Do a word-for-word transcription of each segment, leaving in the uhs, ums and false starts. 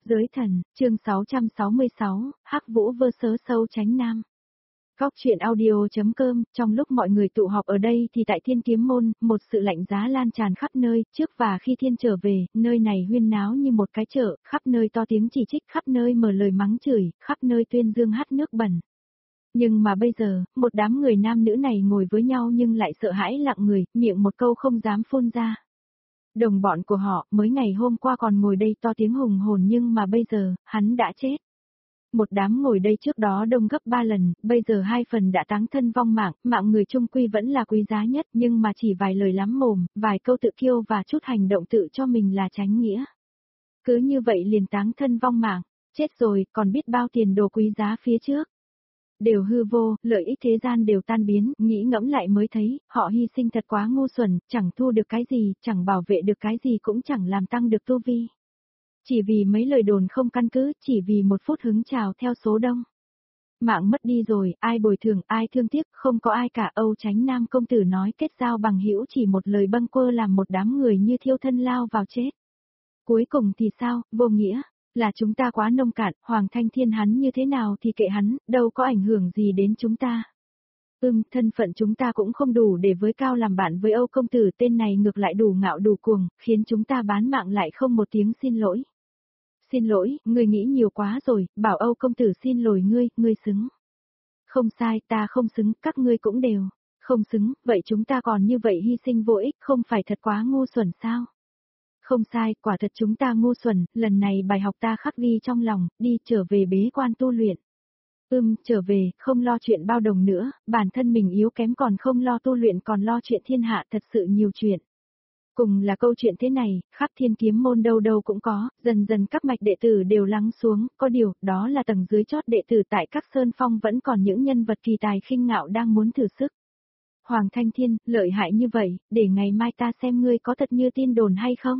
Giới thần, chương sáu trăm sáu mươi sáu, Hắc Vũ vơ sớ sâu tránh nam. Góc truyện audio.com, trong lúc mọi người tụ họp ở đây thì tại Thiên Kiếm Môn, một sự lạnh giá lan tràn khắp nơi, trước và khi Thiên trở về, nơi này huyên náo như một cái chợ, khắp nơi to tiếng chỉ trích, khắp nơi mở lời mắng chửi, khắp nơi tuyên dương hát nước bẩn. Nhưng mà bây giờ, một đám người nam nữ này ngồi với nhau nhưng lại sợ hãi lặng người, miệng một câu không dám phun ra. Đồng bọn của họ, mới ngày hôm qua còn ngồi đây to tiếng hùng hồn nhưng mà bây giờ, hắn đã chết. Một đám ngồi đây trước đó đông gấp ba lần, bây giờ hai phần đã táng thân vong mạng, mạng người trung quy vẫn là quý giá nhất nhưng mà chỉ vài lời lắm mồm, vài câu tự kiêu và chút hành động tự cho mình là chánh nghĩa. Cứ như vậy liền táng thân vong mạng, chết rồi, còn biết bao tiền đồ quý giá phía trước. Đều hư vô, lợi ích thế gian đều tan biến, nghĩ ngẫm lại mới thấy, họ hy sinh thật quá ngu xuẩn, chẳng thu được cái gì, chẳng bảo vệ được cái gì cũng chẳng làm tăng được tu vi. Chỉ vì mấy lời đồn không căn cứ, chỉ vì một phút hứng trào theo số đông. Mạng mất đi rồi, ai bồi thường, ai thương tiếc, không có ai cả. Âu Chánh Nam công tử nói kết giao bằng hữu chỉ một lời bâng quơ làm một đám người như thiêu thân lao vào chết. Cuối cùng thì sao, vô nghĩa. Là chúng ta quá nông cạn, Hoàng Thanh Thiên hắn như thế nào thì kệ hắn, đâu có ảnh hưởng gì đến chúng ta. Ừm, thân phận chúng ta cũng không đủ để với cao làm bạn với Âu công tử, tên này ngược lại đủ ngạo đủ cuồng, khiến chúng ta bán mạng lại không một tiếng xin lỗi. Xin lỗi, ngươi nghĩ nhiều quá rồi, bảo Âu công tử xin lỗi ngươi, ngươi xứng. Không sai, ta không xứng, các ngươi cũng đều. Không xứng, vậy chúng ta còn như vậy hy sinh vô ích, không phải thật quá ngu xuẩn sao? Không sai, quả thật chúng ta ngu xuẩn, lần này bài học ta khắc ghi trong lòng, đi trở về bế quan tu luyện. Ừm, trở về, không lo chuyện bao đồng nữa, bản thân mình yếu kém còn không lo tu luyện còn lo chuyện thiên hạ, thật sự nhiều chuyện. Cùng là câu chuyện thế này, khắp Thiên Kiếm Môn đâu đâu cũng có, dần dần các mạch đệ tử đều lắng xuống, có điều, đó là tầng dưới chót đệ tử tại các sơn phong vẫn còn những nhân vật kỳ tài khinh ngạo đang muốn thử sức. Hoàng Thanh Thiên, lợi hại như vậy, để ngày mai ta xem ngươi có thật như tin đồn hay không?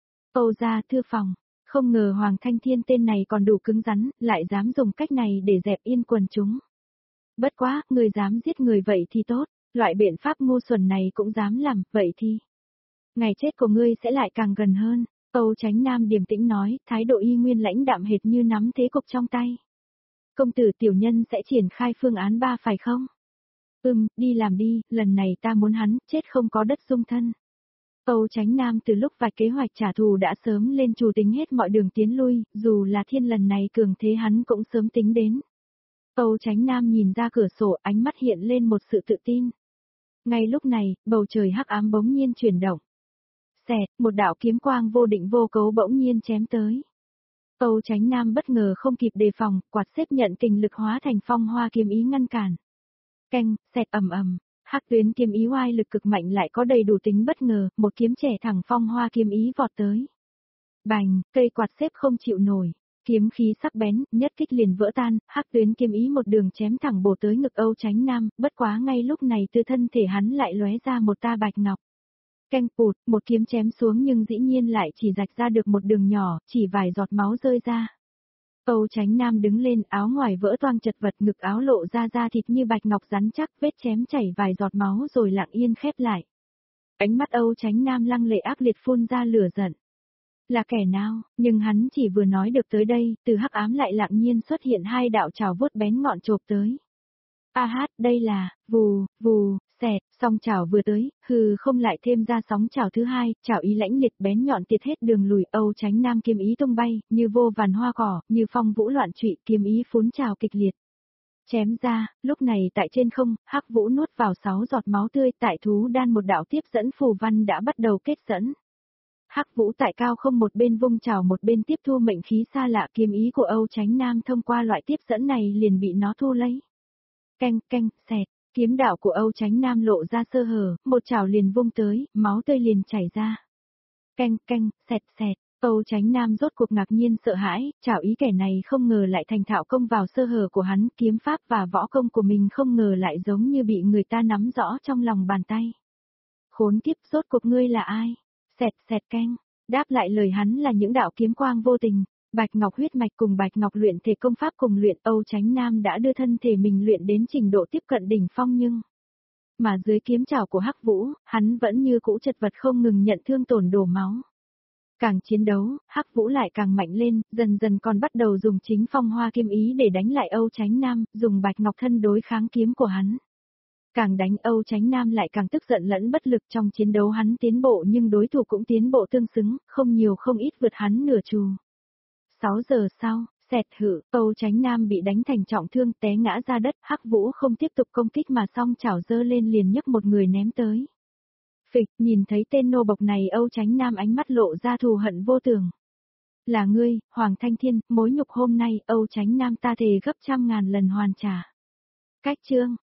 Âu gia thư phòng, không ngờ Hoàng Thanh Thiên tên này còn đủ cứng rắn, lại dám dùng cách này để dẹp yên quần chúng. Bất quá, người dám giết người vậy thì tốt, loại biện pháp ngu xuẩn này cũng dám làm, vậy thì... Ngày chết của ngươi sẽ lại càng gần hơn, Âu Chánh Nam điềm tĩnh nói, thái độ y nguyên lãnh đạm hệt như nắm thế cục trong tay. Công tử tiểu nhân sẽ triển khai phương án ba phải không? Ừm, đi làm đi, lần này ta muốn hắn, chết không có đất dung thân. Âu Chánh Nam từ lúc vạch kế hoạch trả thù đã sớm lên chủ tính hết mọi đường tiến lui, dù là thiên lần này cường thế hắn cũng sớm tính đến. Âu Chánh Nam nhìn ra cửa sổ, ánh mắt hiện lên một sự tự tin. Ngay lúc này, bầu trời hắc ám bỗng nhiên chuyển động. Xẹt, một đạo kiếm quang vô định vô cấu bỗng nhiên chém tới. Âu Chánh Nam bất ngờ không kịp đề phòng, quạt xếp nhận kình lực hóa thành phong hoa kiếm ý ngăn cản. Canh, xẹt ầm ầm. Hắc tuyến kiếm ý oai lực cực mạnh lại có đầy đủ tính bất ngờ, một kiếm trẻ thẳng phong hoa kiếm ý vọt tới. Bành, cây quạt xếp không chịu nổi, kiếm khí sắc bén, nhất kích liền vỡ tan, hắc tuyến kiếm ý một đường chém thẳng bổ tới ngực Âu Chánh Nam, bất quá ngay lúc này từ thân thể hắn lại lóe ra một ta bạch ngọc. Canh phụt, một kiếm chém xuống nhưng dĩ nhiên lại chỉ rạch ra được một đường nhỏ, chỉ vài giọt máu rơi ra. Âu Chánh Nam đứng lên, áo ngoài vỡ toang chật vật, ngực áo lộ ra da thịt như bạch ngọc rắn chắc, vết chém chảy vài giọt máu rồi lặng yên khép lại. Ánh mắt Âu Chánh Nam lăng lệ ác liệt phun ra lửa giận. Là kẻ nào, nhưng hắn chỉ vừa nói được tới đây, từ hắc ám lại lặng nhiên xuất hiện hai đạo chảo vuốt bén ngọn chộp tới. A hát, đây là, vù, vù, xẹt, song chảo vừa tới, hừ không lại thêm ra sóng chảo thứ hai, chảo ý lãnh liệt bén nhọn tiệt hết đường lùi. Âu Chánh Nam kiếm ý tung bay, như vô vàn hoa cỏ, như phong vũ loạn trụy, kiếm ý phún trào kịch liệt. Chém ra, lúc này tại trên không, Hắc Vũ nuốt vào sáu giọt máu tươi, tại thú đan một đạo tiếp dẫn phù văn đã bắt đầu kết dẫn. Hắc Vũ tại cao không một bên vung chảo một bên tiếp thu mệnh khí xa lạ, kiếm ý của Âu Chánh Nam thông qua loại tiếp dẫn này liền bị nó thu lấy. Canh, canh, xẹt, kiếm đạo của Âu Chánh Nam lộ ra sơ hở, một chảo liền vung tới, máu tươi liền chảy ra. Canh, canh, xẹt, xẹt, Âu Chánh Nam rốt cuộc ngạc nhiên sợ hãi, chảo ý kẻ này không ngờ lại thành thạo công vào sơ hở của hắn, kiếm pháp và võ công của mình không ngờ lại giống như bị người ta nắm rõ trong lòng bàn tay. Khốn kiếp, rốt cuộc ngươi là ai? Xẹt, xẹt canh, đáp lại lời hắn là những đạo kiếm quang vô tình. Bạch Ngọc huyết mạch cùng Bạch Ngọc luyện thể công pháp cùng luyện, Âu Chánh Nam đã đưa thân thể mình luyện đến trình độ tiếp cận đỉnh phong nhưng mà dưới kiếm chảo của Hắc Vũ, hắn vẫn như cũ chật vật không ngừng nhận thương tổn đổ máu. Càng chiến đấu, Hắc Vũ lại càng mạnh lên, dần dần còn bắt đầu dùng chính phong hoa kiếm ý để đánh lại Âu Chánh Nam, dùng Bạch Ngọc Thân đối kháng kiếm của hắn. Càng đánh Âu Chánh Nam lại càng tức giận lẫn bất lực, trong chiến đấu hắn tiến bộ nhưng đối thủ cũng tiến bộ tương xứng, không nhiều không ít vượt hắn nửa chù. sáu giờ sau, xẹt hự, Âu Chánh Nam bị đánh thành trọng thương té ngã ra đất, Hắc Vũ không tiếp tục công kích mà song chảo giơ lên liền nhấc một người ném tới. Phịch, nhìn thấy tên nô bộc này Âu Chánh Nam ánh mắt lộ ra thù hận vô tường. Là ngươi, Hoàng Thanh Thiên, mối nhục hôm nay Âu Chánh Nam ta thề gấp trăm ngàn lần hoàn trả. Cách chương